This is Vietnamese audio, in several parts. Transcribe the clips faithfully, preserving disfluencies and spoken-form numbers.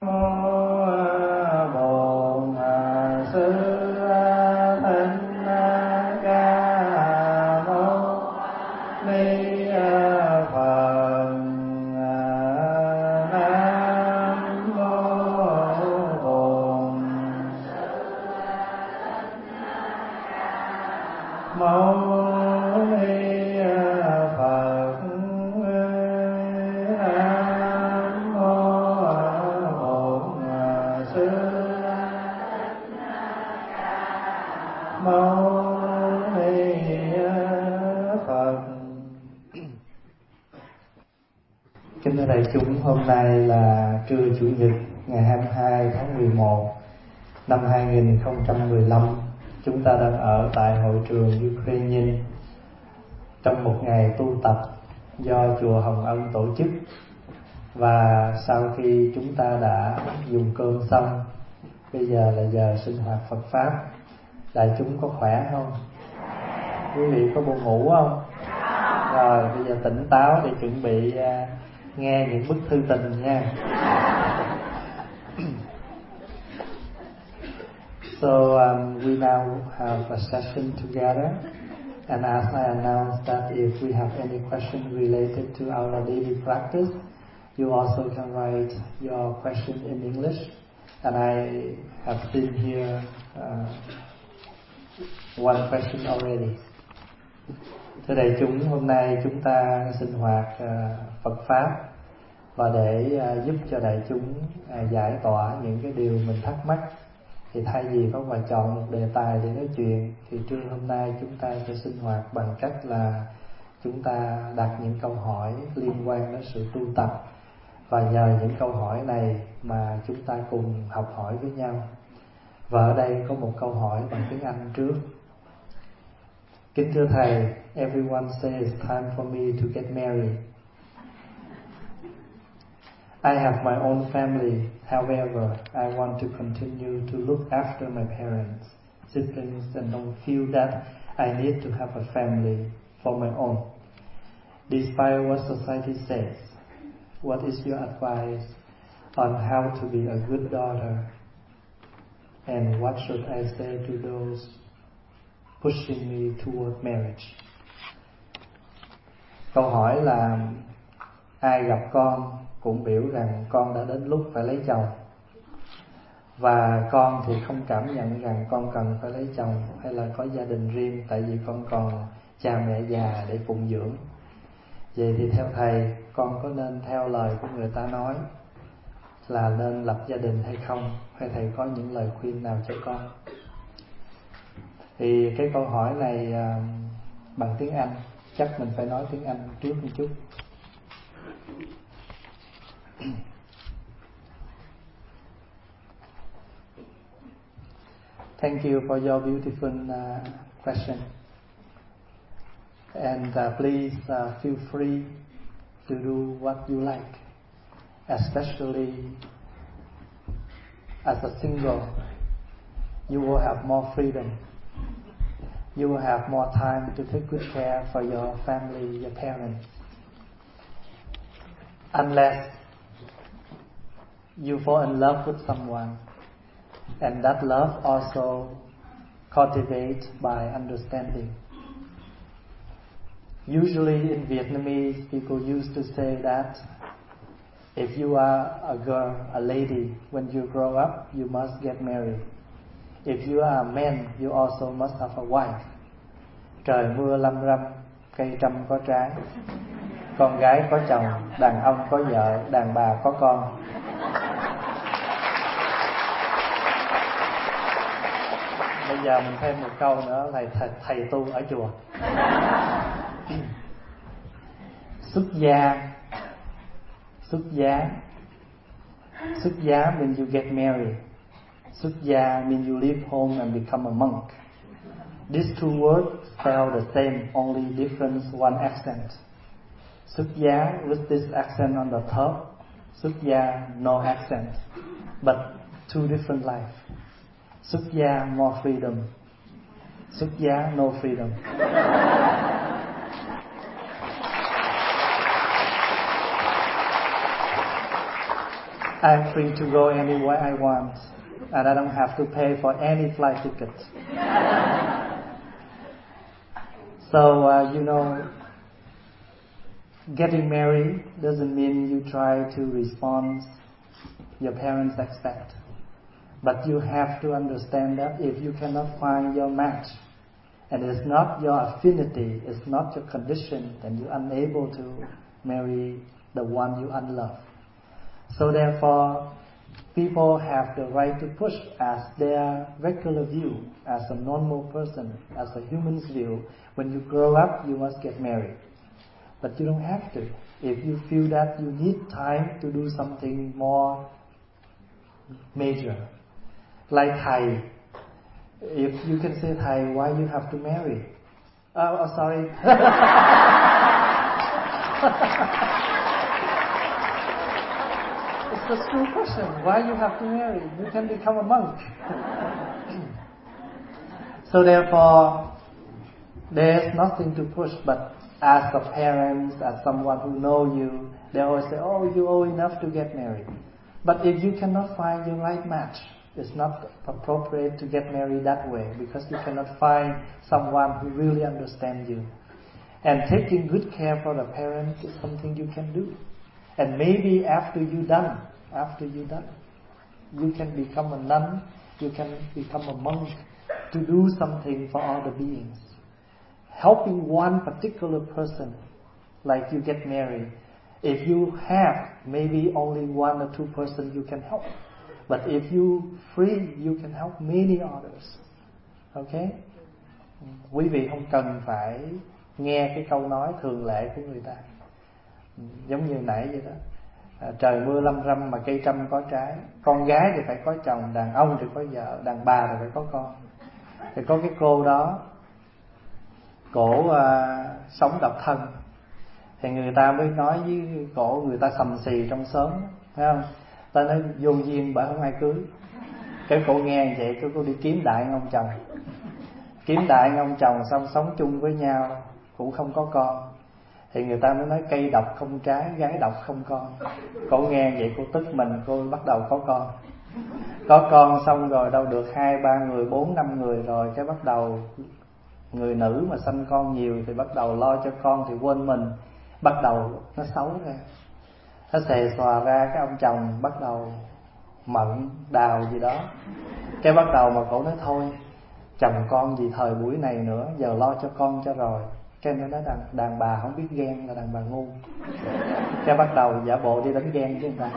Kính thưa đại chúng, hôm nay là trưa Chủ nhật ngày hai mươi hai tháng mười một năm hai nghìn không trăm mười lăm. Chúng ta đang ở tại hội trường Ukrainian trong một ngày tu tập do chùa Hồng Ân tổ chức. Và sau khi chúng ta đã dùng cơm xong, bây giờ là giờ sinh hoạt Phật Pháp. Đại chúng có khỏe không? Quý vị có buồn ngủ không? Rồi bây giờ tỉnh táo để chuẩn bị uh, nghe những bức thư tình nha. So um, we now have a session together, and as I announced that if we have any question related to our daily practice, you also can write your question in English, and I have seen here uh, one question already. Thưa đại chúng, hôm nay chúng ta sinh hoạt uh, Phật Pháp, và để uh, giúp cho đại chúng uh, giải tỏa những cái điều mình thắc mắc, thì thay vì có mà chọn một đề tài để nói chuyện, thì trưa hôm nay chúng ta sẽ sinh hoạt bằng cách là chúng ta đặt những câu hỏi liên quan đến sự tu tập, và nhờ những câu hỏi này mà chúng ta cùng học hỏi với nhau. Và ở đây có một câu hỏi bằng tiếng Anh trước. Kính thưa Thầy, everyone says it's time for me to get married. I have my own family. However, I want to continue to look after my parents, siblings, and don't feel that I need to have a family for my own. Despite what society says, what is your advice on how to be a good daughter? And what should I say to those pushing me toward marriage? Câu hỏi là ai gặp con cũng biểu rằng con đã đến lúc phải lấy chồng, và con thì không cảm nhận rằng con cần phải lấy chồng hay là có gia đình riêng, tại vì con còn cha mẹ già để phụng dưỡng. Vậy thì theo Thầy, con có nên theo lời của người ta nói là nên lập gia đình hay không? Hay Thầy có những lời khuyên nào cho con? Thì cái câu hỏi này à, bằng tiếng Anh, chắc mình phải nói tiếng Anh trước một chút. Thank you for your beautiful uh, question. And uh, please uh, feel free to do what you like, especially as a single. You will have more freedom. You will have more time to take good care for your family, your parents. Unless you fall in love with someone, and that love also cultivated by understanding. Usually in Vietnamese, people used to say that if you are a girl, a lady, when you grow up, you must get married. If you are a man, you also must have a wife. Trời mưa lâm râm, cây trăm có trái. Con gái có chồng, đàn ông có vợ, đàn bà có con. Bây giờ mình thêm một câu nữa là thầy, thầy tu ở chùa. Xuất gia. Xuất gia. Xuất gia means you get married. Xuất gia means you leave home and become a monk. These two words spell the same, only difference one accent. Xuất gia with this accent on the top. Xuất gia no accent, but two different life. Xuất gia more freedom. Xuất gia no freedom. I'm free to go anywhere I want, and I don't have to pay for any flight ticket. So, uh, you know, getting married doesn't mean you try to respond your parents expect. But you have to understand that if you cannot find your match, and it's not your affinity, it's not your condition, then you're unable to marry the one you unlove. So therefore, people have the right to push as their regular view, as a normal person, as a human's view. When you grow up, you must get married. But you don't have to. If you feel that you need time to do something more major. Like Thai. If you can say, Thai, why you have to marry? Oh, oh sorry. It's a true question. Why you have to marry? You can become a monk. So therefore, there's nothing to push, but as a parent, as someone who know you, they always say, oh, you're old enough to get married. But if you cannot find your right match, it's not appropriate to get married that way, because you cannot find someone who really understands you. And taking good care for the parents is something you can do. And maybe after you done, after you done, you can become a nun, you can become a monk to do something for all the beings. Helping one particular person, like you get married, if you have maybe only one or two person you can help. But if you free, you can help many others. Okay? Quý vị không cần phải nghe cái câu nói thường lệ của người ta. Giống như nãy vậy đó. À, trời mưa lâm râm mà cây trăm có trái. Con gái thì phải có chồng, đàn ông thì có vợ, đàn bà thì phải có con. Thì có cái cô đó, cổ uh, sống độc thân. Thì người ta mới nói với cổ, người ta sầm xì trong xóm, thấy không? Ta nói vô duyên bởi không ai cưới. Cái cổ nghe vậy, cái cô đi kiếm đại ông chồng. Kiếm đại ông chồng xong sống chung với nhau, cũng không có con. Thì người ta mới nói cây độc không trái, gái độc không con. Cổ nghe vậy, cô tức mình, cô bắt đầu có con. Có con xong rồi đâu được hai ba người, bốn năm người rồi, cái bắt đầu người nữ mà sanh con nhiều thì bắt đầu lo cho con thì quên mình, bắt đầu nó xấu ra, nó xề xòa ra. Cái ông chồng bắt đầu mận đào gì đó, cái bắt đầu mà cổ nói thôi chồng con gì thời buổi này nữa, giờ lo cho con cho rồi. Cái nó nói đàn, đàn bà không biết ghen là đàn bà ngu. Cái bắt đầu giả bộ đi đánh ghen với người ta.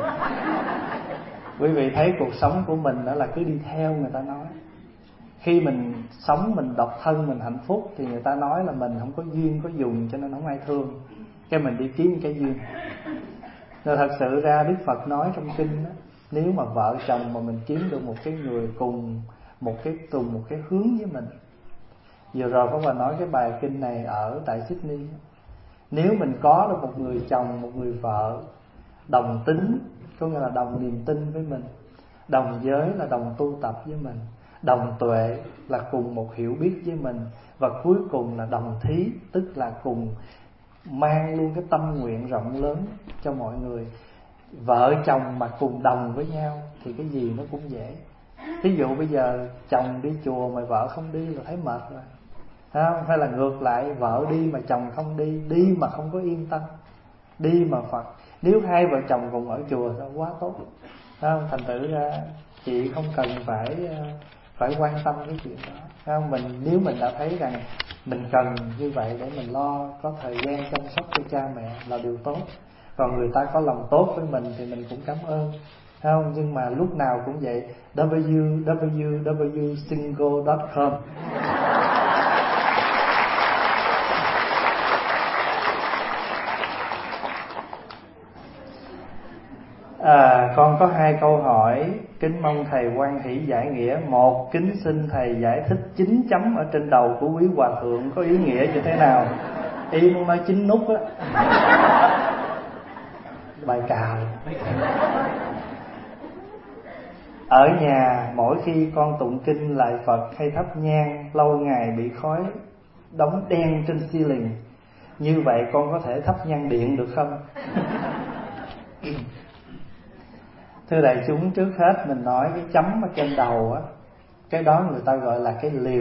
Quý vị thấy cuộc sống của mình đó là cứ đi theo người ta nói. Khi mình sống mình độc thân, mình hạnh phúc thì người ta nói là mình không có duyên có dùng cho nên không ai thương. Cái mình đi kiếm cái duyên. Rồi thật sự ra Đức Phật nói trong kinh đó, nếu mà vợ chồng mà mình kiếm được một cái người cùng một cái cùng một cái hướng với mình. Vừa rồi Pháp Hòa nói cái bài kinh này ở tại Sydney. Nếu mình có được một người chồng, một người vợ đồng tính, có nghĩa là đồng niềm tin với mình, đồng giới là đồng tu tập với mình, đồng tuệ là cùng một hiểu biết với mình, và cuối cùng là đồng thí, tức là cùng mang luôn cái tâm nguyện rộng lớn cho mọi người. Vợ chồng mà cùng đồng với nhau thì cái gì nó cũng dễ. Ví dụ bây giờ chồng đi chùa mà vợ không đi là thấy mệt rồi, không? Hay là ngược lại, vợ đi mà chồng không đi, đi mà không có yên tâm, đi mà Phật. Nếu hai vợ chồng cùng ở chùa thì quá tốt, không? Thành thử ra chị không cần phải phải quan tâm cái chuyện đó, không? Mình nếu mình đã thấy rằng mình cần như vậy để mình lo có thời gian chăm sóc cho cha mẹ là điều tốt. Còn người ta có lòng tốt với mình thì mình cũng cảm ơn, không? Nhưng mà lúc nào cũng vậy. w w w single dot com À, con có hai câu hỏi, kính mong thầy hoan hỷ giải nghĩa. Một, kính xin thầy giải thích chín chấm ở trên đầu của quý hòa thượng có ý nghĩa như thế nào? Ý muốn nói chín nút á. Bài cào. Ở nhà mỗi khi con tụng kinh lại Phật hay thắp nhang, lâu ngày bị khói đóng đen trên ceiling. Như vậy con có thể thắp nhang điện được không? Thưa đại chúng, trước hết mình nói cái chấm ở trên đầu á, cái đó người ta gọi là cái liều.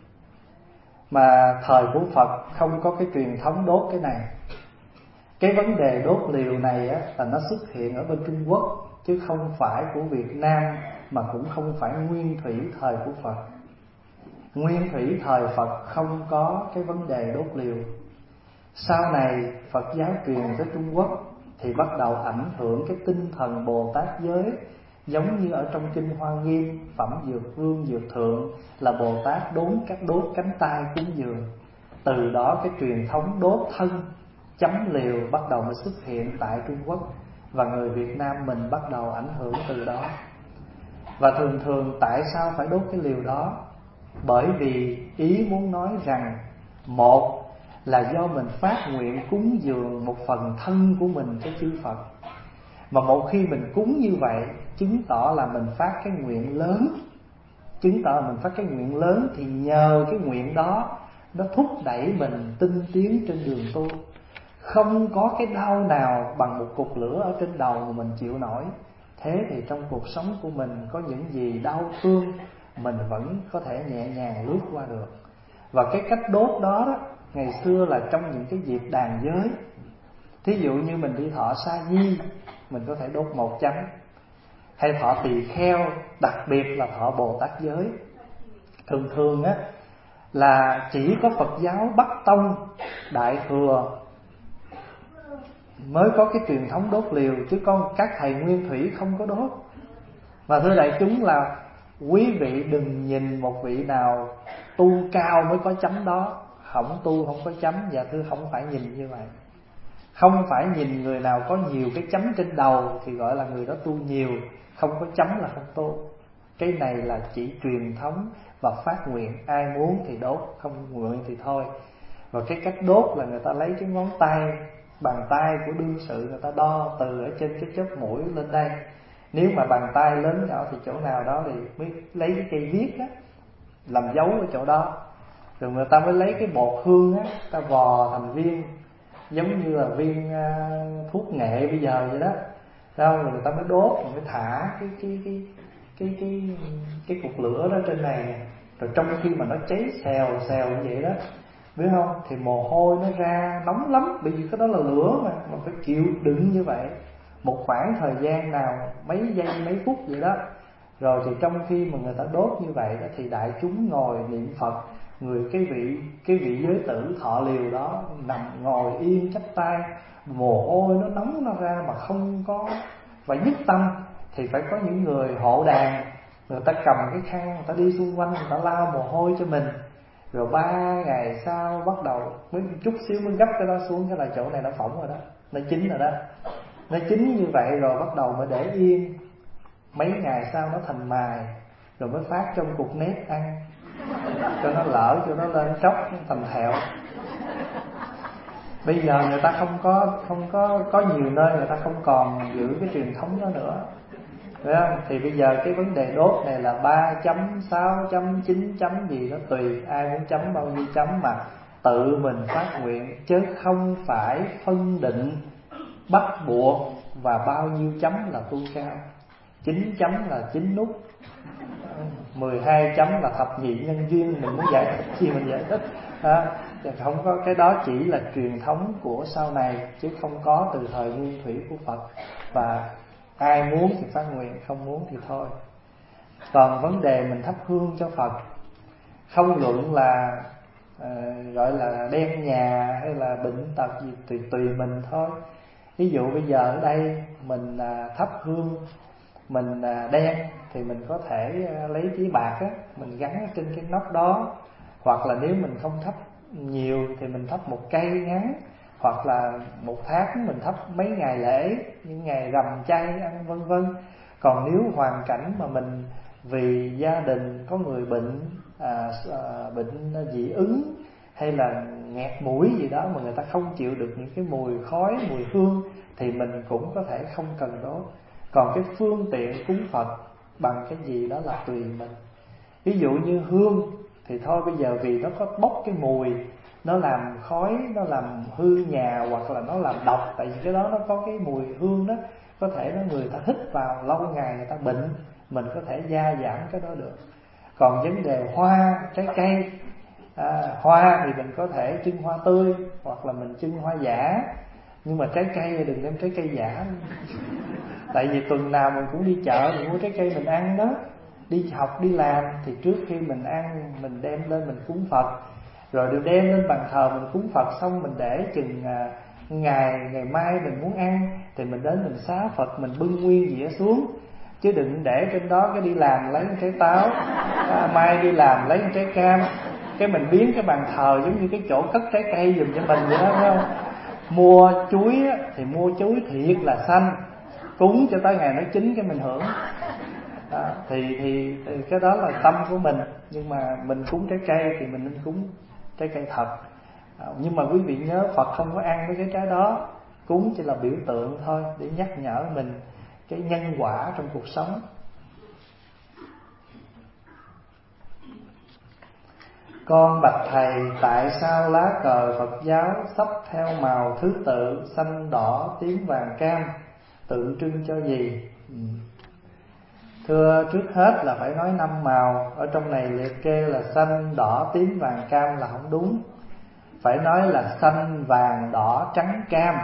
Mà thời của Phật không có cái truyền thống đốt cái này. Cái vấn đề đốt liều này á, là nó xuất hiện ở bên Trung Quốc, chứ không phải của Việt Nam, mà cũng không phải nguyên thủy thời của Phật. Nguyên thủy thời Phật không có cái vấn đề đốt liều. Sau này Phật giáo truyền tới Trung Quốc thì bắt đầu ảnh hưởng cái tinh thần Bồ Tát giới. Giống như ở trong Kinh Hoa Nghiêm, Phẩm Dược Vương Dược Thượng là Bồ Tát đốn các đốt cánh tay cúng dường. Từ đó cái truyền thống đốt thân chấm liều bắt đầu mới xuất hiện tại Trung Quốc, và người Việt Nam mình bắt đầu ảnh hưởng từ đó. Và thường thường tại sao phải đốt cái liều đó? Bởi vì ý muốn nói rằng, một là do mình phát nguyện cúng dường một phần thân của mình cho chư Phật. Mà một khi mình cúng như vậy, chứng tỏ là mình phát cái nguyện lớn. Chứng tỏ là mình phát cái nguyện lớn, thì nhờ cái nguyện đó nó thúc đẩy mình tinh tiến trên đường tu. Không có cái đau nào bằng một cục lửa ở trên đầu mà mình chịu nổi. Thế thì trong cuộc sống của mình có những gì đau thương, mình vẫn có thể nhẹ nhàng lướt qua được. Và cái cách đốt đó, đó ngày xưa là trong những cái dịp đàn giới. Thí dụ như mình đi thọ sa di, mình có thể đốt một chấm. Hay thọ tỳ kheo, đặc biệt là thọ Bồ Tát giới. Thường thường á là chỉ có Phật giáo Bắc Tông, Đại Thừa mới có cái truyền thống đốt liều, chứ con các thầy nguyên thủy không có đốt. Và thưa đại chúng là quý vị đừng nhìn một vị nào tu cao mới có chấm đó, không tu không có chấm. Dạ thưa, không phải nhìn như vậy. Không phải nhìn người nào có nhiều cái chấm trên đầu thì gọi là người đó tu nhiều, không có chấm là không tu. Cái này là chỉ truyền thống và phát nguyện, ai muốn thì đốt, không nguyện thì thôi. Và cái cách đốt là người ta lấy cái ngón tay, bàn tay của đương sự, người ta đo từ ở trên cái chóp mũi lên đây. Nếu mà bàn tay lớn nhỏ thì chỗ nào đó thì mới lấy cái cây viết á, làm dấu ở chỗ đó. Rồi người ta mới lấy cái bột hương á, ta vò thành viên, giống như là viên uh, thuốc nghệ bây giờ vậy đó. Rồi người ta mới đốt, rồi mới thả cái cái cái cái cái cái cục lửa đó trên này nè. Rồi trong khi mà nó cháy xèo xèo như vậy đó, biết không, thì mồ hôi nó ra nóng lắm, bởi vì cái đó là lửa mà mà phải chịu đựng như vậy một khoảng thời gian nào mấy giây mấy phút vậy đó. Rồi thì trong khi mà người ta đốt như vậy đó, thì đại chúng ngồi niệm Phật. Người cái vị cái vị giới tử thọ liều đó nằm ngồi yên chắp tay, mồ hôi nó nóng nó ra mà không có phải nhất tâm. Thì phải có những người hộ đàn, người ta cầm cái khăn, người ta đi xung quanh, người ta lau mồ hôi cho mình. Rồi ba ngày sau bắt đầu mới chút xíu mới gấp cái đó xuống, cái là chỗ này nó phỏng rồi đó, nó chín rồi đó. Nó chín như vậy rồi bắt đầu mới để yên. Mấy ngày sau nó thành mài, rồi mới phát trong cục nếp ăn, cho nó lỡ, cho nó lên tróc thành thẹo. Bây giờ người ta không có không có có nhiều nơi người ta không còn giữ cái truyền thống đó nữa, phải không? Thì bây giờ cái vấn đề đốt này là ba chấm, sáu chấm, chín chấm gì đó tùy ai muốn chấm bao nhiêu chấm, mà tự mình phát nguyện, chứ không phải phân định bắt buộc và bao nhiêu chấm là tu cao. Chín chấm là chín nút, mười hai chấm là thập nhị nhân duyên. Mình muốn giải thích gì mình giải thích à, không có, cái đó chỉ là truyền thống của sau này, chứ không có từ thời nguyên thủy của Phật. Và ai muốn thì phát nguyện, không muốn thì thôi. Còn vấn đề mình thắp hương cho Phật, không luận là uh, gọi là đen nhà hay là bệnh tật gì, tùy tùy mình thôi. Ví dụ bây giờ ở đây mình uh, thắp hương, mình uh, đen thì mình có thể uh, lấy giấy bạc á, mình gắn ở trên cái nóc đó. Hoặc là nếu mình không thắp nhiều thì mình thắp một cây ngắn, hoặc là một tháng mình thắp mấy ngày lễ, những ngày rằm chay ăn vân vân. Còn nếu hoàn cảnh mà mình vì gia đình có người bệnh à, à, bệnh dị ứng hay là nghẹt mũi gì đó mà người ta không chịu được những cái mùi khói, mùi hương, thì mình cũng có thể không cần đốt. Còn cái phương tiện cúng Phật bằng cái gì đó là tùy mình. Ví dụ như hương thì thôi bây giờ vì nó có bốc cái mùi, nó làm khói, nó làm hư nhà, hoặc là nó làm độc, tại vì cái đó nó có cái mùi hương đó, Có thể nó người ta hít vào lâu ngày người ta bệnh, mình có thể gia giảm cái đó được. Còn vấn đề hoa, trái cây, à, hoa thì mình có thể trưng hoa tươi hoặc là mình trưng hoa giả. Nhưng mà trái cây thì đừng đem trái cây giả. Tại vì tuần nào mình cũng đi chợ, mình mua trái cây mình ăn đó. Đi học, đi làm thì trước khi mình ăn, mình đem lên mình cúng Phật. Rồi đều đem lên bàn thờ mình cúng Phật xong mình để chừng à, ngày ngày mai mình muốn ăn thì mình đến mình xá Phật, mình bưng nguyên dĩa xuống. Chứ đừng để trên đó cái đi làm lấy trái táo, à, mai đi làm lấy trái cam, cái mình biến cái bàn thờ giống như cái chỗ cất trái cây giùm cho mình vậy đó, phải không? Mua chuối thì mua chuối thiệt là xanh, cúng cho tới ngày nó chín cái mình hưởng. À, thì, thì thì cái đó là tâm của mình. Nhưng mà mình cúng trái cây thì mình nên cúng trái cây thật. À, nhưng mà quý vị nhớ Phật không có ăn mấy cái trái đó, cúng chỉ là biểu tượng thôi, để nhắc nhở mình cái nhân quả trong cuộc sống. Con bạch thầy, tại sao lá cờ Phật giáo sắp theo màu thứ tự xanh đỏ tím vàng cam, tượng trưng cho gì? Ừ. Thưa, trước hết là phải nói năm màu. Ở trong này liệt kê là xanh đỏ tím vàng cam là không đúng. Phải nói là xanh vàng đỏ trắng cam.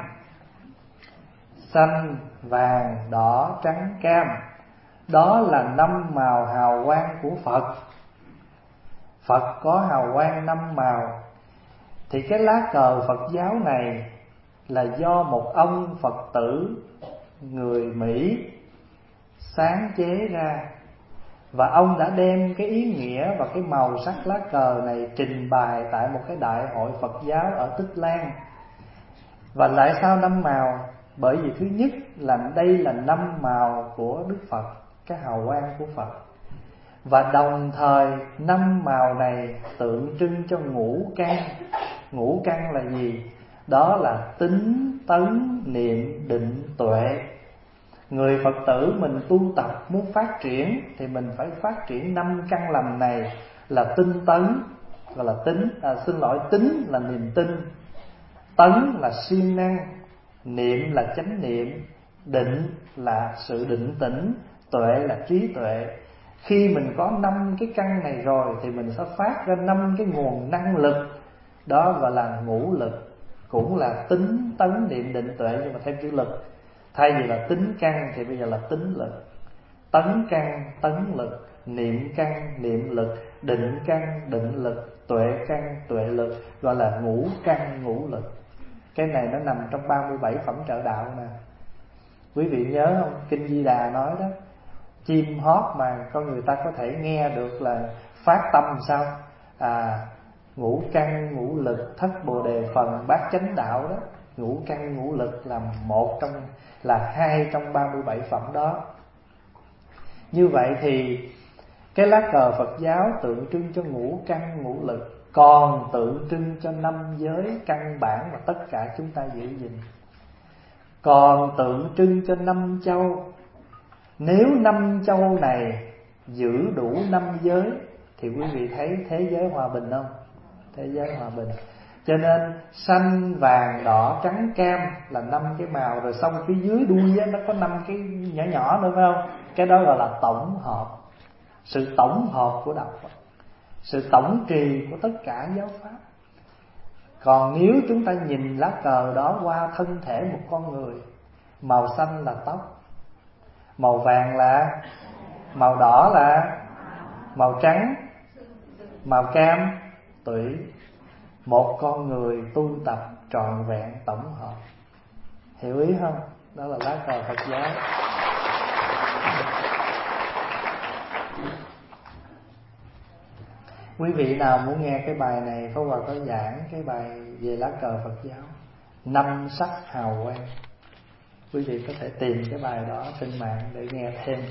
Xanh vàng đỏ trắng cam, đó là năm màu hào quang của Phật. Phật có hào quang năm màu. Thì cái lá cờ Phật giáo này là do một ông Phật tử người Mỹ sáng chế ra. Và ông đã đem cái ý nghĩa và cái màu sắc lá cờ này trình bày tại một cái đại hội Phật giáo ở Tích Lan. Và tại sao năm màu? Bởi vì thứ nhất là đây là năm màu của Đức Phật, cái hào quang của Phật. Và đồng thời năm màu này tượng trưng cho ngũ căn. Ngũ căn là gì? Đó là tín, tấn, niệm, định, tuệ. Người Phật tử mình tu tập muốn phát triển thì mình phải phát triển năm căn lành này là tinh tấn, gọi là tính, à, xin lỗi, tính là niềm tin, tấn là siêng năng, niệm là chánh niệm, định là sự định tĩnh, tuệ là trí tuệ. Khi mình có năm cái căn này rồi thì mình sẽ phát ra năm cái nguồn năng lực, đó gọi là ngũ lực, cũng là tính, tấn, niệm, định, tuệ nhưng mà thêm chữ lực. Thay vì là tính căn thì bây giờ là tính lực. Tấn căn, tấn lực, niệm căn, niệm lực, định căn, định lực, tuệ căn, tuệ lực, gọi là ngũ căn, ngũ lực. Cái này nó nằm trong ba mươi bảy phẩm trợ đạo nè. Quý vị nhớ không? Kinh Di Đà nói đó, chim hót mà con người ta có thể nghe được là phát tâm sao? À, ngũ căn, ngũ lực, thất bồ đề phần, bát chánh đạo đó. Ngũ căn, ngũ lực là một trong, là hai trong ba mươi bảy phẩm đó. Như vậy thì cái lá cờ Phật giáo tượng trưng cho ngũ căn, ngũ lực, còn tượng trưng cho năm giới căn bản mà tất cả chúng ta giữ gìn. Còn tượng trưng cho năm châu. Nếu năm châu này giữ đủ năm giới thì quý vị thấy thế giới hòa bình không? Thế giới hòa bình. Cho nên xanh, vàng, đỏ, trắng, cam là năm cái màu. Rồi xong phía dưới đuôi á, nó có năm cái nhỏ nhỏ nữa phải không? Cái đó gọi là tổng hợp. Sự tổng hợp của đạo Phật, sự tổng trì của tất cả giáo pháp. Còn nếu chúng ta nhìn lá cờ đó qua thân thể một con người, màu xanh là tóc, màu vàng là, màu đỏ là, màu trắng, màu cam tủy. Một con người tu tập trọn vẹn tổng hợp. Hiểu ý không? Đó là lá cờ Phật giáo. Quý vị nào muốn nghe cái bài này, Pháp Hòa có giảng cái bài về lá cờ Phật giáo, năm sắc hào quang. Quý vị có thể tìm cái bài đó trên mạng để nghe thêm.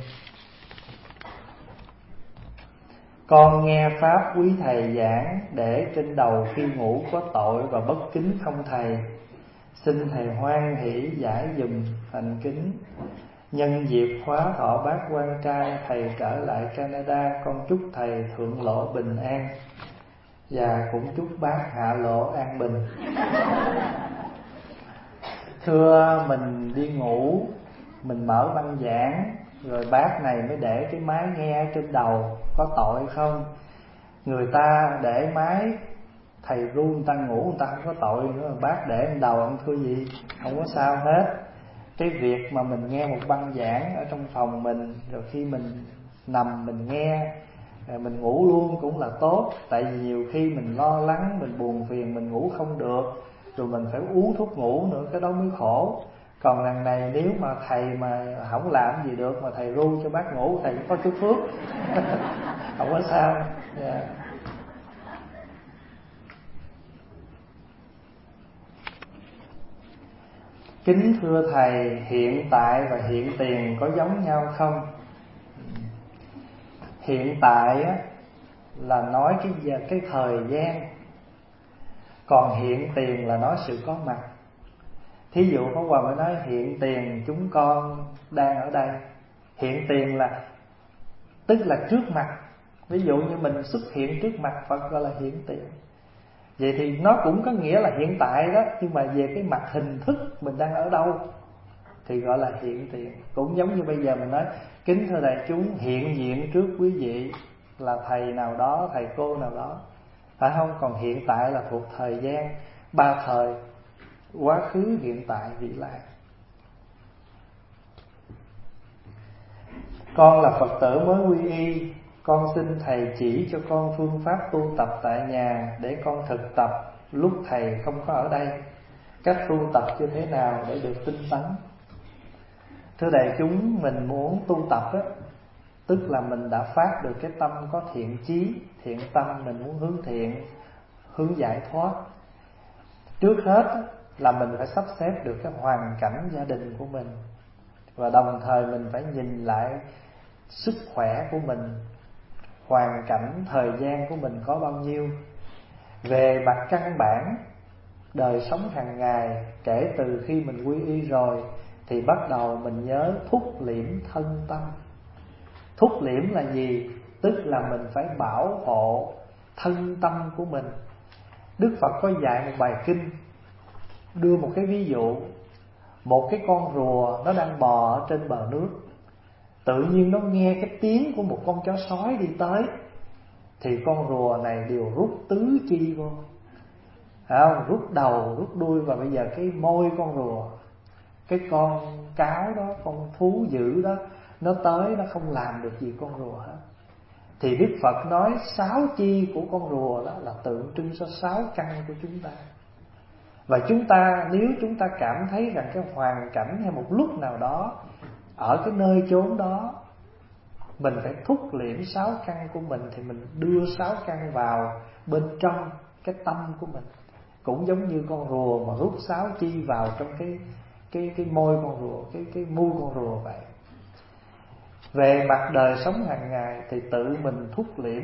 Con nghe Pháp quý Thầy giảng, để trên đầu khi ngủ có tội và bất kính không Thầy. Xin Thầy hoan hỷ giải dùm thành kính. Nhân dịp khóa thọ bác quan trai Thầy trở lại Canada, con chúc Thầy thượng lộ bình an, và cũng chúc bác hạ lộ an bình. Thưa, mình đi ngủ mình mở băng giảng rồi bác này mới để cái máy nghe trên đầu, có tội không? Người ta để máy thầy ru người ta ngủ người ta không có tội nữa, bác để trên đầu ông thưa gì không có sao hết. Cái việc mà mình nghe một băng giảng ở trong phòng mình, rồi khi mình nằm mình nghe, mình ngủ luôn cũng là tốt. Tại vì nhiều khi mình lo lắng, mình buồn phiền, mình ngủ không được, rồi mình phải uống thuốc ngủ nữa, cái đó mới khổ. Còn lần này nếu mà thầy mà không làm gì được mà thầy ru cho bác ngủ, thầy cũng có chút phước. Không có sao. Yeah. Kính thưa thầy, hiện tại và hiện tiền có giống nhau không? Hiện tại á, là nói cái cái thời gian, còn hiện tiền là nói sự có mặt. Thí dụ Pháp Hòa mới nói hiện tiền chúng con đang ở đây. Hiện tiền là tức là trước mặt. Ví dụ như mình xuất hiện trước mặt Phật gọi là hiện tiền. Vậy thì nó cũng có nghĩa là hiện tại đó, nhưng mà về cái mặt hình thức mình đang ở đâu thì gọi là hiện tiền. Cũng giống như bây giờ mình nói kính thưa đại chúng, hiện diện trước quý vị là thầy nào đó, thầy cô nào đó, phải không? Còn hiện tại là thuộc thời gian ba thời: quá khứ, hiện tại, vị lai. Con là Phật tử mới quy y, con xin thầy chỉ cho con phương pháp tu tập tại nhà để con thực tập lúc thầy không có ở đây. Cách tu tập như thế nào để được tinh tấn? Thưa đại chúng, mình muốn tu tập á, tức là mình đã phát được cái tâm có thiện chí, thiện tâm, mình muốn hướng thiện, hướng giải thoát. Trước hết á, là mình phải sắp xếp được cái hoàn cảnh gia đình của mình, và đồng thời mình phải nhìn lại sức khỏe của mình, hoàn cảnh, thời gian của mình có bao nhiêu. Về mặt căn bản, đời sống hàng ngày, kể từ khi mình quy y rồi thì bắt đầu mình nhớ thúc liễm thân tâm. Thúc liễm là gì? Tức là mình phải bảo hộ thân tâm của mình. Đức Phật có dạy một bài kinh, đưa một cái ví dụ. Một cái con rùa nó đang bò ở trên bờ nước, tự nhiên nó nghe cái tiếng của một con chó sói đi tới, thì con rùa này đều rút tứ chi vô, không? Rút đầu, rút đuôi, và bây giờ cái môi con rùa, cái con cáo đó, con thú dữ đó, nó tới nó không làm được gì con rùa hết. Thì Đức Phật nói sáu chi của con rùa đó là tượng trưng cho sáu căn của chúng ta. Và chúng ta, nếu chúng ta cảm thấy rằng cái hoàn cảnh hay một lúc nào đó ở cái nơi chốn đó mình phải thúc liễm sáu căn của mình, thì mình đưa sáu căn vào bên trong cái tâm của mình. Cũng giống như con rùa mà rút sáu chi vào trong cái cái cái môi con rùa, cái cái mu con rùa vậy. Về mặt đời sống hàng ngày thì tự mình thúc liễm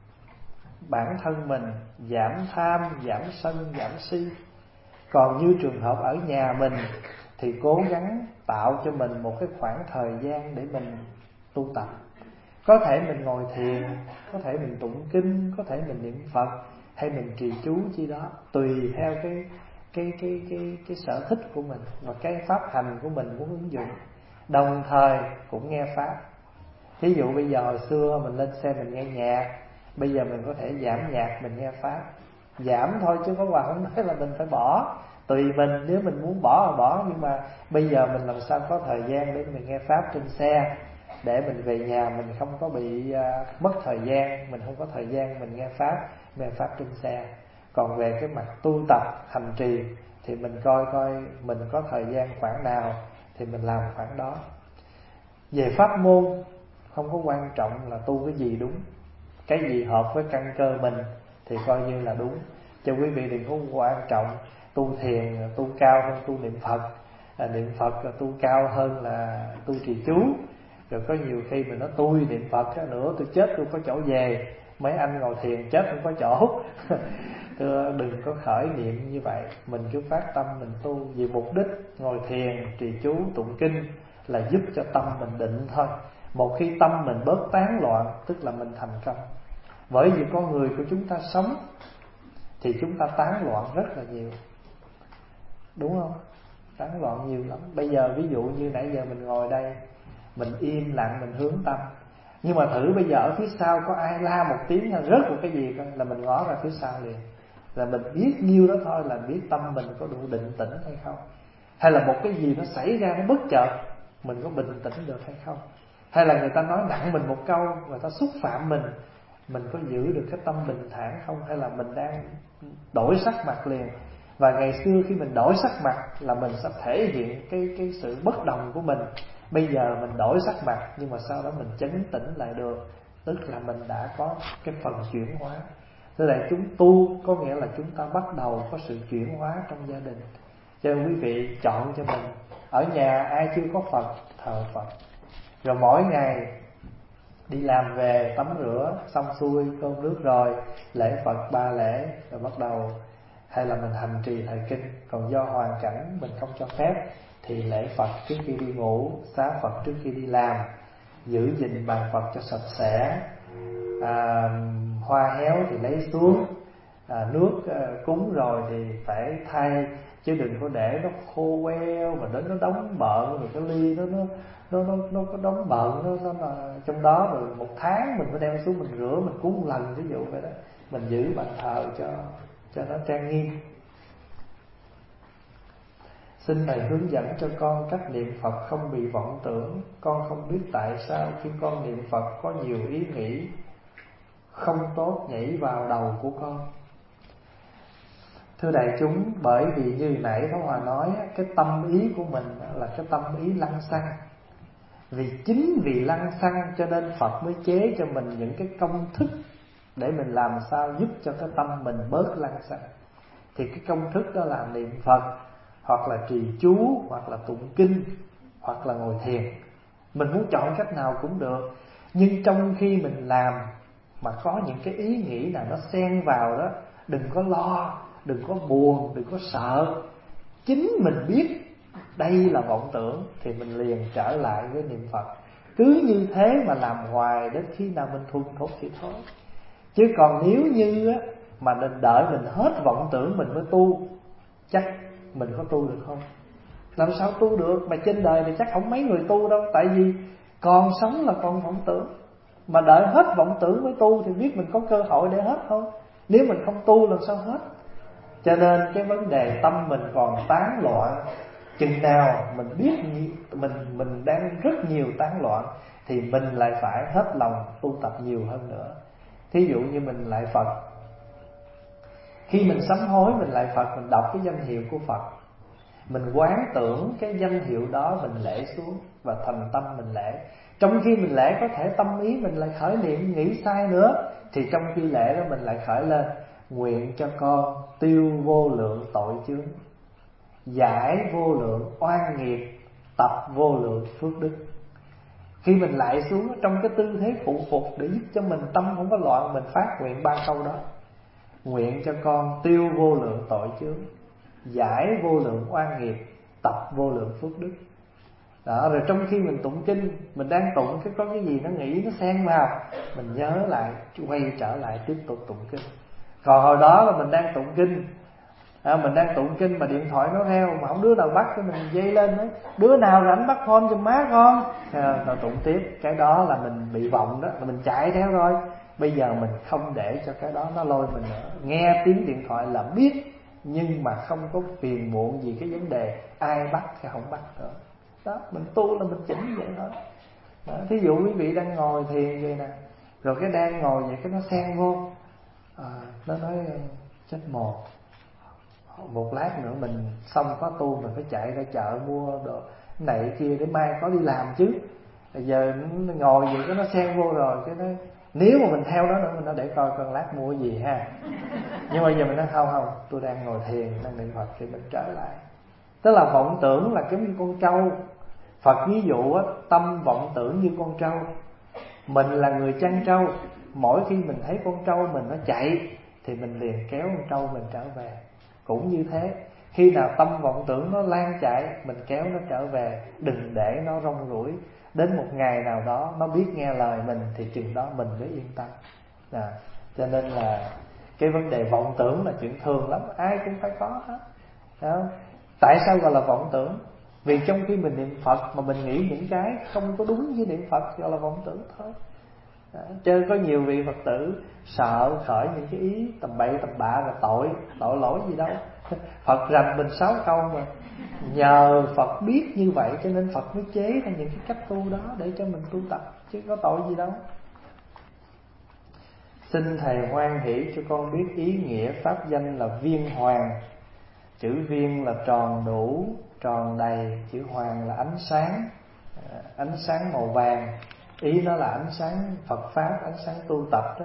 bản thân mình, giảm tham, giảm sân, giảm si. Còn như trường hợp ở nhà mình thì cố gắng tạo cho mình một cái khoảng thời gian để mình tu tập. Có thể mình ngồi thiền, có thể mình tụng kinh, có thể mình niệm Phật, hay mình trì chú chi đó, tùy theo cái cái cái cái cái sở thích của mình và cái pháp hành của mình muốn ứng dụng. Đồng thời cũng nghe pháp. Ví dụ bây giờ hồi xưa mình lên xe mình nghe nhạc, bây giờ mình có thể giảm nhạc mình nghe pháp. Giảm thôi chứ có Hòa không nói là mình phải bỏ, tùy mình, nếu mình muốn bỏ là bỏ. Nhưng mà bây giờ mình làm sao có thời gian để mình nghe pháp trên xe, để mình về nhà mình không có bị uh, mất thời gian, mình không có thời gian mình nghe pháp, nghe pháp trên xe. Còn về cái mặt tu tập, hành trì thì mình coi coi mình có thời gian khoảng nào thì mình làm khoảng đó. Về pháp môn không có quan trọng là tu cái gì đúng, cái gì hợp với căn cơ mình thì coi như là đúng. Cho quý vị đừng có quan trọng tu thiền tu cao hơn tu niệm Phật, à, niệm Phật là tu cao hơn là tu trì chú. Rồi có nhiều khi mình nói tôi niệm Phật nữa tôi chết tôi có chỗ về, mấy anh ngồi thiền chết không có chỗ. Thưa đừng có khởi niệm như vậy. Mình cứ phát tâm mình tu vì mục đích ngồi thiền, trì chú, tụng kinh là giúp cho tâm mình định thôi. Một khi tâm mình bớt tán loạn tức là mình thành công. Bởi vì con người của chúng ta sống thì chúng ta tán loạn rất là nhiều, đúng không? tán loạn nhiều lắm. Bây giờ ví dụ như nãy giờ mình ngồi đây, mình im lặng, mình hướng tâm, nhưng mà thử bây giờ ở phía sau có ai la một tiếng hay rớt một cái gì coi, là mình ngó ra phía sau liền, là mình biết nhiêu đó thôi là biết tâm mình có đủ định tĩnh hay không. Hay là một cái gì nó xảy ra nó bất chợt, mình có bình tĩnh được hay không. Hay là người ta nói nặng mình một câu, người ta xúc phạm mình, mình có giữ được cái tâm bình thản không. Hay là mình đang đổi sắc mặt liền. Và ngày xưa khi mình đổi sắc mặt là mình sẽ thể hiện cái, cái sự bất đồng của mình. Bây giờ mình đổi sắc mặt nhưng mà sau đó mình chấn tĩnh lại được, tức là mình đã có cái phần chuyển hóa. Thế này chúng tu có nghĩa là chúng ta bắt đầu có sự chuyển hóa trong gia đình. Cho nên quý vị chọn cho mình, ở nhà ai chưa có Phật, thờ Phật. Rồi mỗi ngày đi làm về tắm rửa xong xuôi cơm nước rồi, lễ Phật ba lễ, rồi bắt đầu. Hay là mình hành trì thời kinh. Còn do hoàn cảnh mình không cho phép thì lễ Phật trước khi đi ngủ, xá Phật trước khi đi làm, giữ gìn bàn Phật cho sạch sẽ, à, hoa héo thì lấy xuống, à, nước à, cúng rồi thì phải thay, chứ đừng có để nó khô queo mà đến nó đóng bợn, rồi cái ly nó nó nó nó nó có đóng bợn nó, nó là trong đó, rồi một tháng mình phải đem xuống mình rửa, mình cúng một lần, ví dụ vậy đó. Mình giữ bàn thờ cho cho nó trang nghiêm. Xin thầy hướng dẫn cho con cách niệm Phật không bị vọng tưởng. Con không biết tại sao khi con niệm Phật có nhiều ý nghĩ không tốt nhảy vào đầu của con. Thưa đại chúng, bởi vì như nãy Pháp Hòa nói, cái tâm ý của mình là cái tâm ý lăng xăng. Vì chính vì lăng xăng cho nên Phật mới chế cho mình những cái công thức để mình làm sao giúp cho cái tâm mình bớt lăng xăng. Thì cái công thức đó là niệm Phật, hoặc là trì chú, hoặc là tụng kinh, hoặc là ngồi thiền. Mình muốn chọn cách nào cũng được. Nhưng trong khi mình làm mà có những cái ý nghĩ nào nó xen vào đó, đừng có lo, đừng có buồn, đừng có sợ. Chính mình biết đây là vọng tưởng thì mình liền trở lại với niệm Phật. Cứ như thế mà làm hoài đến khi nào mình thuần thục thì thôi. Chứ còn nếu như á, mà nên đợi mình hết vọng tưởng mình mới tu, chắc mình có tu được không? Làm sao tu được? Mà trên đời thì chắc không mấy người tu đâu. Tại vì còn sống là còn vọng tưởng. Mà đợi hết vọng tưởng mới tu thì biết mình có cơ hội để hết không? Nếu mình không tu làm sao hết? Cho nên cái vấn đề tâm mình còn tán loạn, chừng nào mình biết mình mình đang rất nhiều tán loạn thì mình lại phải hết lòng tu tập nhiều hơn nữa. Thí dụ như mình lại Phật, khi mình sám hối mình lại Phật, mình đọc cái danh hiệu của Phật, mình quán tưởng cái danh hiệu đó, mình lễ xuống và thành tâm mình lễ. Trong khi mình lễ có thể tâm ý mình lại khởi niệm nghĩ sai nữa, thì trong khi lễ đó mình lại khởi lên: nguyện cho con tiêu vô lượng tội chướng, giải vô lượng oan nghiệp, tập vô lượng phước đức. Khi mình lại xuống trong cái tư thế phụ phục để giúp cho mình tâm không có loạn, mình phát nguyện ba câu đó: nguyện cho con tiêu vô lượng tội chướng, giải vô lượng oan nghiệp, tập vô lượng phước đức. Đó, rồi trong khi mình tụng kinh, mình đang tụng cái có cái gì nó nghĩ nó xen vào, mình nhớ lại, quay trở lại tiếp tục tụng kinh. Còn hồi đó là mình đang tụng kinh, à, mình đang tụng kinh mà điện thoại nó reo mà không đứa nào bắt, cái mình dây lên đấy: đứa nào rảnh bắt phone cho má con, à, rồi tụng tiếp. Cái đó là mình bị vọng đó, là mình chạy theo rồi. Bây giờ mình không để cho cái đó nó lôi mình nữa. Nghe tiếng điện thoại là biết, nhưng mà không có phiền muộn gì cái vấn đề ai bắt hay không bắt nữa. Đó, mình tu là mình chỉnh vậy thôi. Đó, thí dụ quý vị đang ngồi thiền vậy nè, rồi cái đang ngồi vậy cái nó xen vô, à, nó nói chết một một lát nữa mình xong có tu, mình phải chạy ra chợ mua đồ này kia để mai có đi làm chứ. Bây giờ ngồi vậy cái nó xen vô rồi, cái nó nếu mà mình theo đó nữa, mình nói để coi con lát mua cái gì ha. Nhưng mà giờ mình nói không không, tôi đang ngồi thiền, đang niệm Phật, thì mình trở lại. Tức là vọng tưởng là giống như con trâu. Phật ví dụ á, tâm vọng tưởng như con trâu. Mình là người chăn trâu, mỗi khi mình thấy con trâu mình nó chạy thì mình liền kéo con trâu mình trở về. Cũng như thế, khi nào tâm vọng tưởng nó lan chạy, mình kéo nó trở về, đừng để nó rong ruổi. Đến một ngày nào đó nó biết nghe lời mình thì chừng đó mình mới yên tâm. À, cho nên là cái vấn đề vọng tưởng là chuyện thường lắm, ai cũng phải có hết. Đó. Tại sao gọi là vọng tưởng? Vì trong khi mình niệm Phật mà mình nghĩ những cái không có đúng với niệm Phật, gọi là vọng tưởng thôi. Chứ có nhiều vị Phật tử sợ khởi những cái ý tầm bậy tầm bạ là tội, tội lỗi gì đâu. Phật rành mình sáu câu mà. Nhờ Phật biết như vậy cho nên Phật mới chế ra những cái cách tu đó để cho mình tu tập, chứ có tội gì đâu. Xin Thầy hoan hỷ cho con biết ý nghĩa pháp danh là viên hoàng. Chữ viên là tròn đủ, tròn đầy. Chữ hoàng là ánh sáng, ánh sáng màu vàng. Ý nó là ánh sáng Phật Pháp, ánh sáng tu tập đó.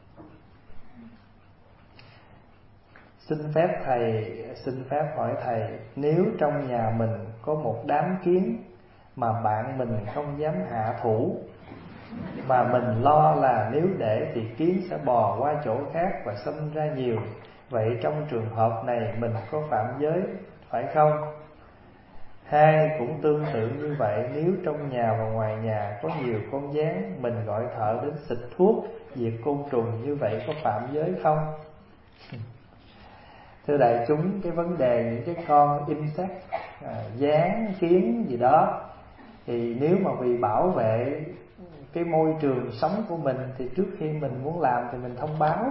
Xin phép Thầy, xin phép hỏi Thầy, nếu trong nhà mình có một đám kiến mà bạn mình không dám hạ thủ, mà mình lo là nếu để thì kiến sẽ bò qua chỗ khác và xâm ra nhiều, vậy trong trường hợp này mình có phạm giới phải không? Hai, cũng tương tự như vậy, nếu trong nhà và ngoài nhà có nhiều con gián, mình gọi thợ đến xịt thuốc diệt côn trùng, như vậy có phạm giới không? Thưa đại chúng, cái vấn đề những cái con insect, à, gián, kiến gì đó, thì nếu mà vì bảo vệ cái môi trường sống của mình thì trước khi mình muốn làm thì mình thông báo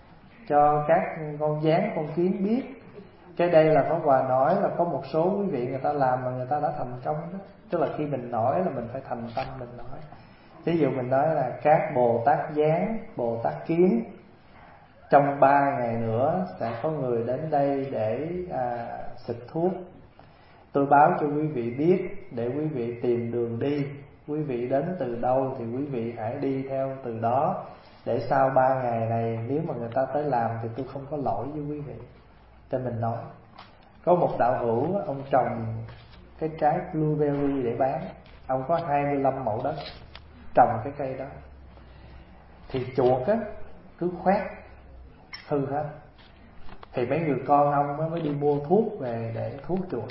cho các con gián, con kiến biết. Cái đây là Pháp Hòa nói là có một số quý vị người ta làm mà người ta đã thành công đó. Tức là khi mình nói là mình phải thành tâm mình nói. Ví dụ mình nói là các Bồ Tát gián, Bồ Tát kiến, trong ba ngày nữa sẽ có người đến đây để à, xịt thuốc. Tôi báo cho quý vị biết để quý vị tìm đường đi. Quý vị đến từ đâu thì quý vị hãy đi theo từ đó, để sau ba ngày này nếu mà người ta tới làm thì tôi không có lỗi với quý vị. Cho mình nói, có một đạo hữu, ông trồng cái trái blueberry để bán. Ông có hai mươi lăm mẫu đất trồng cái cây đó. Thì chuột á cứ khoét hư hết. Thì mấy người con ông mới đi mua thuốc về để thuốc chuột.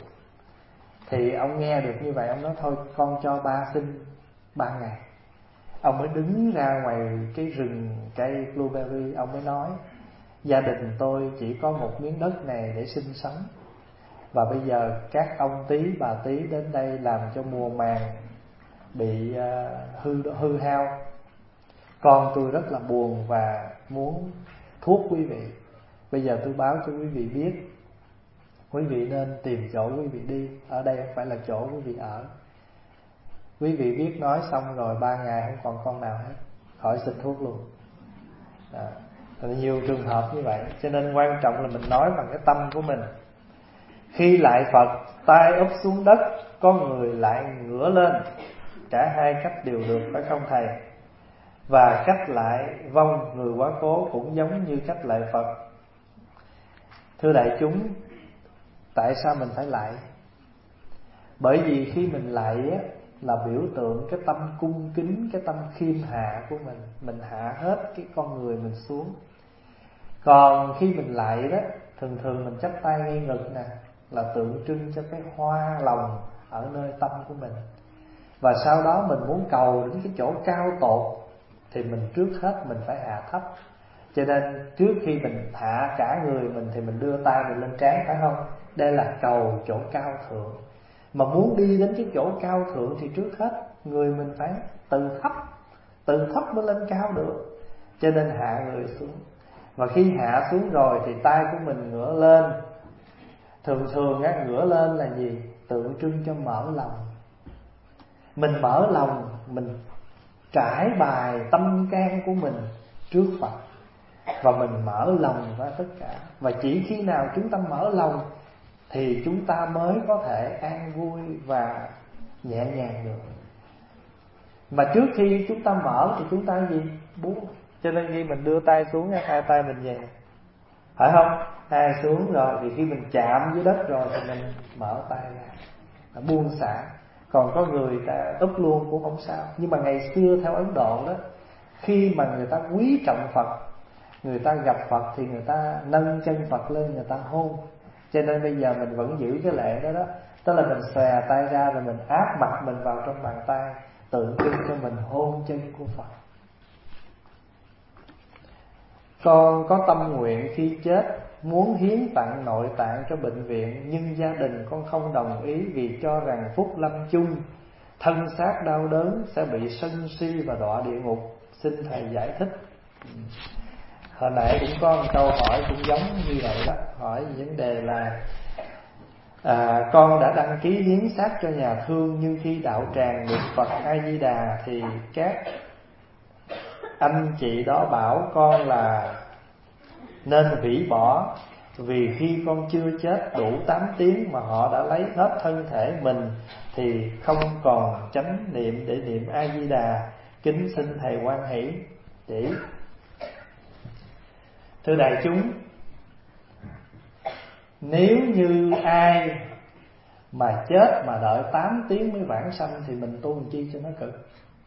Thì ông nghe được như vậy, ông nói thôi con cho ba xin ba ngày. Ông mới đứng ra ngoài cái rừng cây blueberry. Ông mới nói, gia đình tôi chỉ có một miếng đất này để sinh sống, và bây giờ các ông tí bà tí đến đây làm cho mùa màng bị uh, hư hư hao. Con tôi rất là buồn và muốn thuốc quý vị. Bây giờ tôi báo cho quý vị biết, quý vị nên tìm chỗ quý vị đi. Ở đây không phải là chỗ quý vị ở. Quý vị biết nói xong rồi ba ngày không còn con nào hết, khỏi xịt thuốc luôn. À, nhiều trường hợp như vậy. Cho nên quan trọng là mình nói bằng cái tâm của mình. Khi lại Phật, tay úp xuống đất, có người lại ngửa lên. Cả hai cách đều được, phải không thầy? Và cách lại vong người quá cố cũng giống như cách lại Phật. Thưa đại chúng, tại sao mình phải lại? Bởi vì khi mình lại á, là biểu tượng cái tâm cung kính, cái tâm khiêm hạ của mình. Mình hạ hết cái con người mình xuống. Còn khi mình lại đó, thường thường mình chắp tay ngay ngực nè, là tượng trưng cho cái hoa lòng ở nơi tâm của mình. Và sau đó mình muốn cầu đến cái chỗ cao tột thì mình trước hết mình phải hạ thấp. Cho nên trước khi mình hạ cả người mình thì mình đưa tay mình lên trán, phải không? Đây là cầu chỗ cao thượng. Mà muốn đi đến cái chỗ cao thượng thì trước hết người mình phải từ thấp, từ thấp mới lên cao được. Cho nên hạ người xuống. Và khi hạ xuống rồi thì tay của mình ngửa lên. Thường thường á, ngửa lên là gì? Tượng trưng cho mở lòng. Mình mở lòng, mình trải bài tâm can của mình trước Phật, và mình mở lòng ra tất cả. Và chỉ khi nào chúng ta mở lòng thì chúng ta mới có thể an vui và nhẹ nhàng được. Mà trước khi chúng ta mở thì chúng ta gì? Buông. Cho nên khi mình đưa tay xuống, hai tay mình về, phải không? Hai xuống rồi thì khi mình chạm dưới đất rồi thì mình mở tay ra, buông xả. Còn có người ta úp luôn cũng không sao. Nhưng mà ngày xưa theo Ấn Độ đó, khi mà người ta quý trọng Phật, người ta gặp Phật thì người ta nâng chân Phật lên, người ta hôn. Cho nên bây giờ mình vẫn giữ cái lệ đó đó. Tức là mình xòe tay ra rồi mình áp mặt mình vào trong bàn tay, tượng trưng cho mình hôn chân của Phật. Con có tâm nguyện khi chết muốn hiến tặng nội tạng cho bệnh viện, nhưng gia đình con không đồng ý vì cho rằng phút lâm chung thân xác đau đớn sẽ bị sân si và đọa địa ngục. Xin thầy giải thích. Hồi nãy cũng có một câu hỏi cũng giống như vậy đó, hỏi vấn đề là à, con đã đăng ký hiến xác cho nhà thương, nhưng khi đạo tràng niệm Phật A Di Đà thì các anh chị đó bảo con là nên hủy bỏ, vì khi con chưa chết đủ tám tiếng mà họ đã lấy hết thân thể mình thì không còn chánh niệm để niệm A Di Đà. Kính xin thầy hoan hỷ chỉ. Thưa đại chúng, nếu như ai mà chết mà đợi tám tiếng mới vãng sanh thì mình tu làm chi cho nó cực.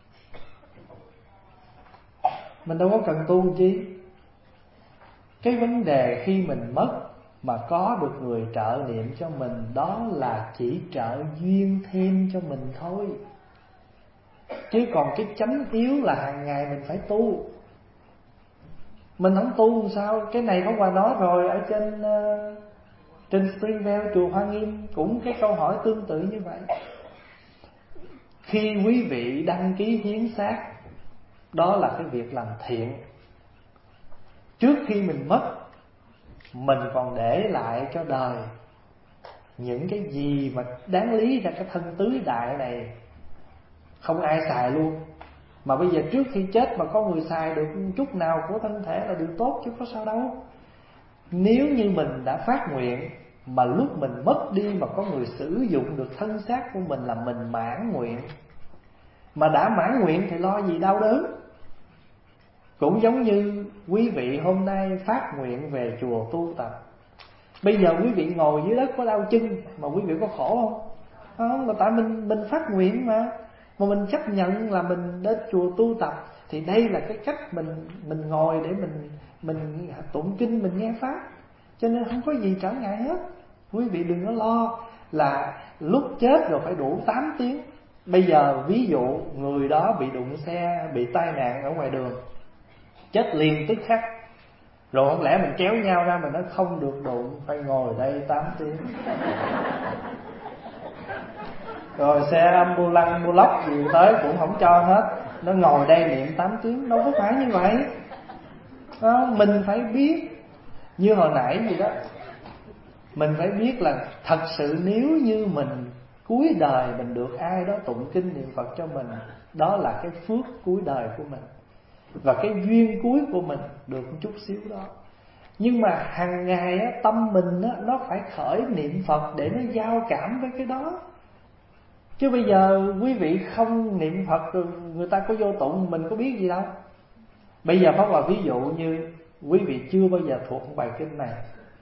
Mình đâu có cần tu làm chi. Cái vấn đề khi mình mất mà có được người trợ niệm cho mình, đó là chỉ trợ duyên thêm cho mình thôi. Chứ còn cái chánh yếu là hàng ngày mình phải tu. Mình không tu làm sao? Cái này Pháp Hòa nói rồi, ở trên uh, trên Springvale chùa Hoa Nghiêm cũng cái câu hỏi tương tự như vậy. Khi quý vị đăng ký hiến xác, đó là cái việc làm thiện. Trước khi mình mất, mình còn để lại cho đời những cái gì mà đáng lý ra cái thân tứ đại này không ai xài luôn. Mà bây giờ trước khi chết mà có người xài được chút nào của thân thể là điều tốt chứ có sao đâu. Nếu như mình đã phát nguyện mà lúc mình mất đi mà có người sử dụng được thân xác của mình là mình mãn nguyện. Mà đã mãn nguyện thì lo gì đau đớn. Cũng giống như quý vị hôm nay phát nguyện về chùa tu tập. Bây giờ quý vị ngồi dưới đất có đau chân mà quý vị có khổ không? Không, là tại mình mình phát nguyện mà. Mà mình chấp nhận là mình đến chùa tu tập, thì đây là cái cách mình mình ngồi để mình mình tụng kinh, mình nghe pháp. Cho nên không có gì trở ngại hết. Quý vị đừng có lo là lúc chết rồi phải đủ tám tiếng. Bây giờ ví dụ người đó bị đụng xe, bị tai nạn ở ngoài đường, chết liền tức khắc. Rồi không lẽ mình kéo nhau ra mình nói không được đụng, phải ngồi đây tám tiếng. Rồi xe ambulance, ambulance gì tới cũng không cho hết, nó ngồi đây niệm tám tiếng. Đâu có phải như vậy. Đó, mình phải biết. Như hồi nãy gì đó, mình phải biết là thật sự nếu như mình cuối đời mình được ai đó tụng kinh niệm Phật cho mình, đó là cái phước cuối đời của mình, và cái duyên cuối của mình được một chút xíu đó. Nhưng mà hàng ngày á, tâm mình á, nó phải khởi niệm Phật để nó giao cảm với cái đó. Chứ bây giờ quý vị không niệm Phật rồi người ta có vô tụng mình có biết gì đâu. Bây giờ Pháp Hòa ví dụ như quý vị chưa bao giờ thuộc bài kinh này.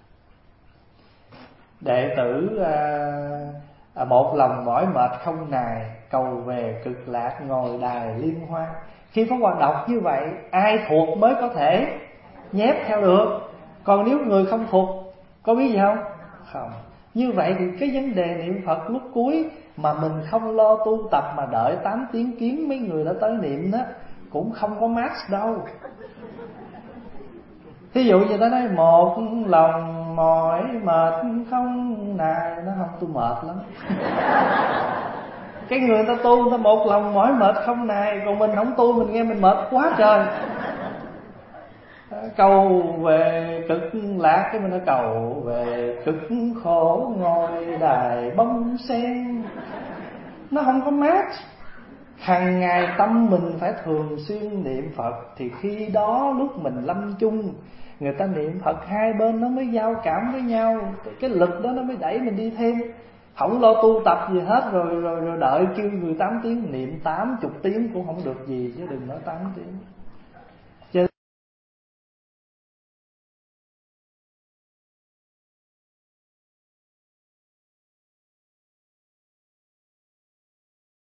Đệ tử à, à, một lòng mỏi mệt không nài, cầu về cực lạc ngồi đài liên hoa. Khi Pháp Hòa đọc như vậy, ai thuộc mới có thể nhép theo được. Còn nếu người không thuộc, có biết gì không? Không. Như vậy thì cái vấn đề niệm Phật lúc cuối mà mình không lo tu tập mà đợi tám tiếng kiếm mấy người đã tới niệm đó, cũng không có match đâu. Thí dụ như ta nói một lòng mỏi mệt không nài, nó không, tôi mệt lắm. Cái người ta tu, ta một lòng mỏi mệt không nài, còn mình không tu, mình nghe mình mệt quá trời. Cầu về cực lạc, cái mình nói cầu về cực khổ ngồi đài bông sen. Nó không có match. Hằng ngày tâm mình phải thường xuyên niệm Phật, thì khi đó lúc mình lâm chung, người ta niệm Phật hai bên nó mới giao cảm với nhau. Cái lực đó nó mới đẩy mình đi thêm. Không lo tu tập gì hết rồi rồi, rồi đợi kêu người tám tiếng niệm tám chục tiếng cũng không được gì, chứ đừng nói tám tiếng.